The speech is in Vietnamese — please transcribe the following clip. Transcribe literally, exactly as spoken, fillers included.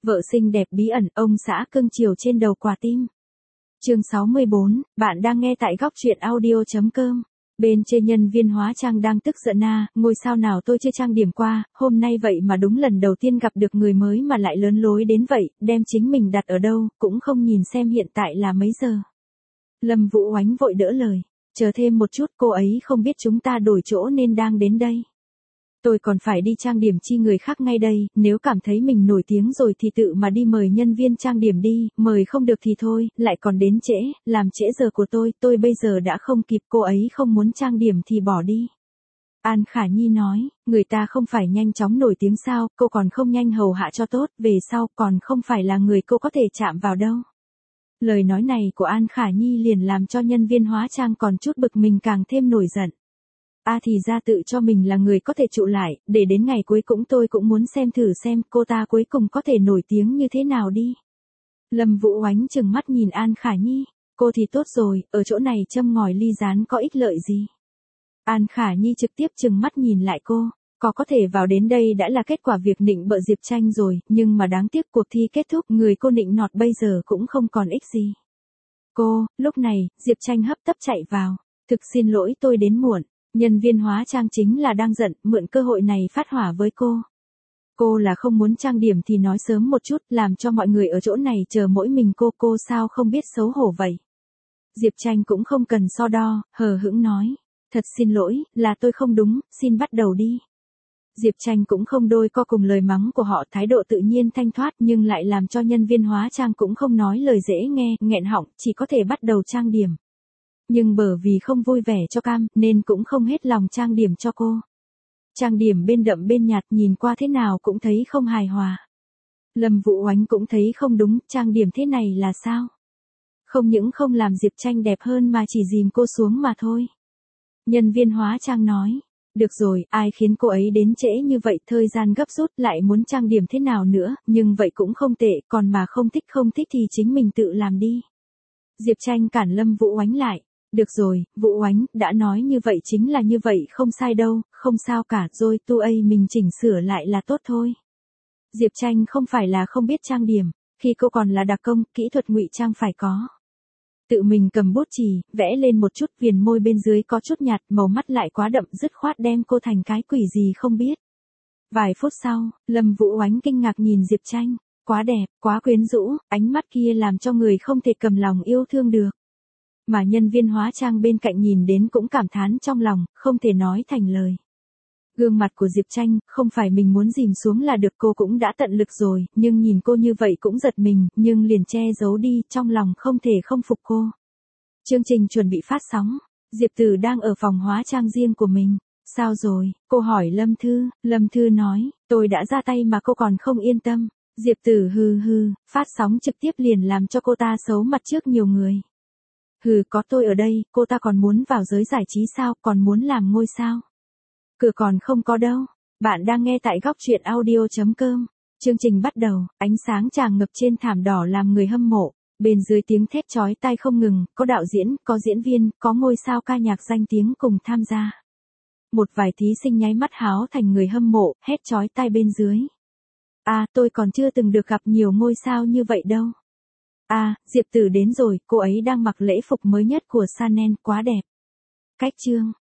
Vợ xinh đẹp bí ẩn, ông xã cưng chiều trên đầu quả tim. Chương sáu mươi bốn, bạn đang nghe tại góc truyện audio chấm com. Bên trên nhân viên hóa trang đang tức giận à, ngôi sao nào tôi chưa trang điểm qua, hôm nay vậy mà đúng lần đầu tiên gặp được người mới mà lại lớn lối đến vậy, đem chính mình đặt ở đâu, cũng không nhìn xem hiện tại là mấy giờ. Lâm Vũ Oánh vội đỡ lời, chờ thêm một chút, cô ấy không biết chúng ta đổi chỗ nên đang đến đây. Tôi còn phải đi trang điểm chi người khác ngay đây, nếu cảm thấy mình nổi tiếng rồi thì tự mà đi mời nhân viên trang điểm đi, mời không được thì thôi, lại còn đến trễ, làm trễ giờ của tôi, tôi bây giờ đã không kịp, cô ấy không muốn trang điểm thì bỏ đi. An Khả Nhi nói, người ta không phải nhanh chóng nổi tiếng sao, cô còn không nhanh hầu hạ cho tốt, về sau còn không phải là người cô có thể chạm vào đâu. Lời nói này của An Khả Nhi liền làm cho nhân viên hóa trang còn chút bực mình càng thêm nổi giận. A à thì ra tự cho mình là người có thể trụ lại, để đến ngày cuối cũng tôi cũng muốn xem thử xem cô ta cuối cùng có thể nổi tiếng như thế nào đi. Lâm Vũ Oánh trừng mắt nhìn An Khả Nhi, cô thì tốt rồi, ở chỗ này châm ngòi ly rán có ích lợi gì. An Khả Nhi trực tiếp trừng mắt nhìn lại cô, có có thể vào đến đây đã là kết quả việc nịnh bợ Diệp Tranh rồi, nhưng mà đáng tiếc cuộc thi kết thúc, người cô nịnh nọt bây giờ cũng không còn ích gì. Cô, lúc này, Diệp Tranh hấp tấp chạy vào, thực xin lỗi tôi đến muộn. Nhân viên hóa trang chính là đang giận, mượn cơ hội này phát hỏa với cô. Cô là không muốn trang điểm thì nói sớm một chút, làm cho mọi người ở chỗ này chờ mỗi mình cô, cô sao không biết xấu hổ vậy. Diệp Tranh cũng không cần so đo, hờ hững nói, thật xin lỗi, là tôi không đúng, xin bắt đầu đi. Diệp Tranh cũng không đôi co cùng lời mắng của họ, thái độ tự nhiên thanh thoát nhưng lại làm cho nhân viên hóa trang cũng không nói lời dễ nghe, nghẹn họng, chỉ có thể bắt đầu trang điểm. Nhưng bởi vì không vui vẻ cho cam, nên cũng không hết lòng trang điểm cho cô. Trang điểm bên đậm bên nhạt nhìn qua thế nào cũng thấy không hài hòa. Lâm Vũ Oánh cũng thấy không đúng, trang điểm thế này là sao? Không những không làm Diệp Tranh đẹp hơn mà chỉ dìm cô xuống mà thôi. Nhân viên hóa trang nói, được rồi, ai khiến cô ấy đến trễ như vậy, thời gian gấp rút lại muốn trang điểm thế nào nữa, nhưng vậy cũng không tệ, còn mà không thích không thích thì chính mình tự làm đi. Diệp Tranh cản Lâm Vũ Oánh lại. Được rồi, Vũ Oánh, đã nói như vậy chính là như vậy, không sai đâu, không sao cả, rồi tu ấy mình chỉnh sửa lại là tốt thôi. Diệp Tranh không phải là không biết trang điểm, khi cô còn là đặc công, kỹ thuật ngụy trang phải có. Tự mình cầm bút chì, vẽ lên một chút, viền môi bên dưới có chút nhạt, màu mắt lại quá đậm, dứt khoát đem cô thành cái quỷ gì không biết. Vài phút sau, Lâm Vũ Oánh kinh ngạc nhìn Diệp Tranh, quá đẹp, quá quyến rũ, ánh mắt kia làm cho người không thể cầm lòng yêu thương được. Mà nhân viên hóa trang bên cạnh nhìn đến cũng cảm thán trong lòng, không thể nói thành lời. Gương mặt của Diệp Tranh, không phải mình muốn dìm xuống là được, cô cũng đã tận lực rồi, nhưng nhìn cô như vậy cũng giật mình, nhưng liền che giấu đi, trong lòng không thể không phục cô. Chương trình chuẩn bị phát sóng, Diệp Tử đang ở phòng hóa trang riêng của mình. Sao rồi, cô hỏi Lâm Thư, Lâm Thư nói, tôi đã ra tay mà cô còn không yên tâm. Diệp Tử hừ hừ, phát sóng trực tiếp liền làm cho cô ta xấu mặt trước nhiều người. Hừ, có tôi ở đây, cô ta còn muốn vào giới giải trí sao, còn muốn làm ngôi sao. Cửa còn không có đâu. Bạn đang nghe tại góc truyện audio chấm com. Chương trình bắt đầu, ánh sáng tràn ngập trên thảm đỏ làm người hâm mộ. Bên dưới tiếng thét chói tai không ngừng, có đạo diễn, có diễn viên, có ngôi sao ca nhạc danh tiếng cùng tham gia. Một vài thí sinh nháy mắt háo thành người hâm mộ, hét chói tai bên dưới. À, tôi còn chưa từng được gặp nhiều ngôi sao như vậy đâu. À, Diệp Tử đến rồi, cô ấy đang mặc lễ phục mới nhất của Chanel, quá đẹp. Cách chương,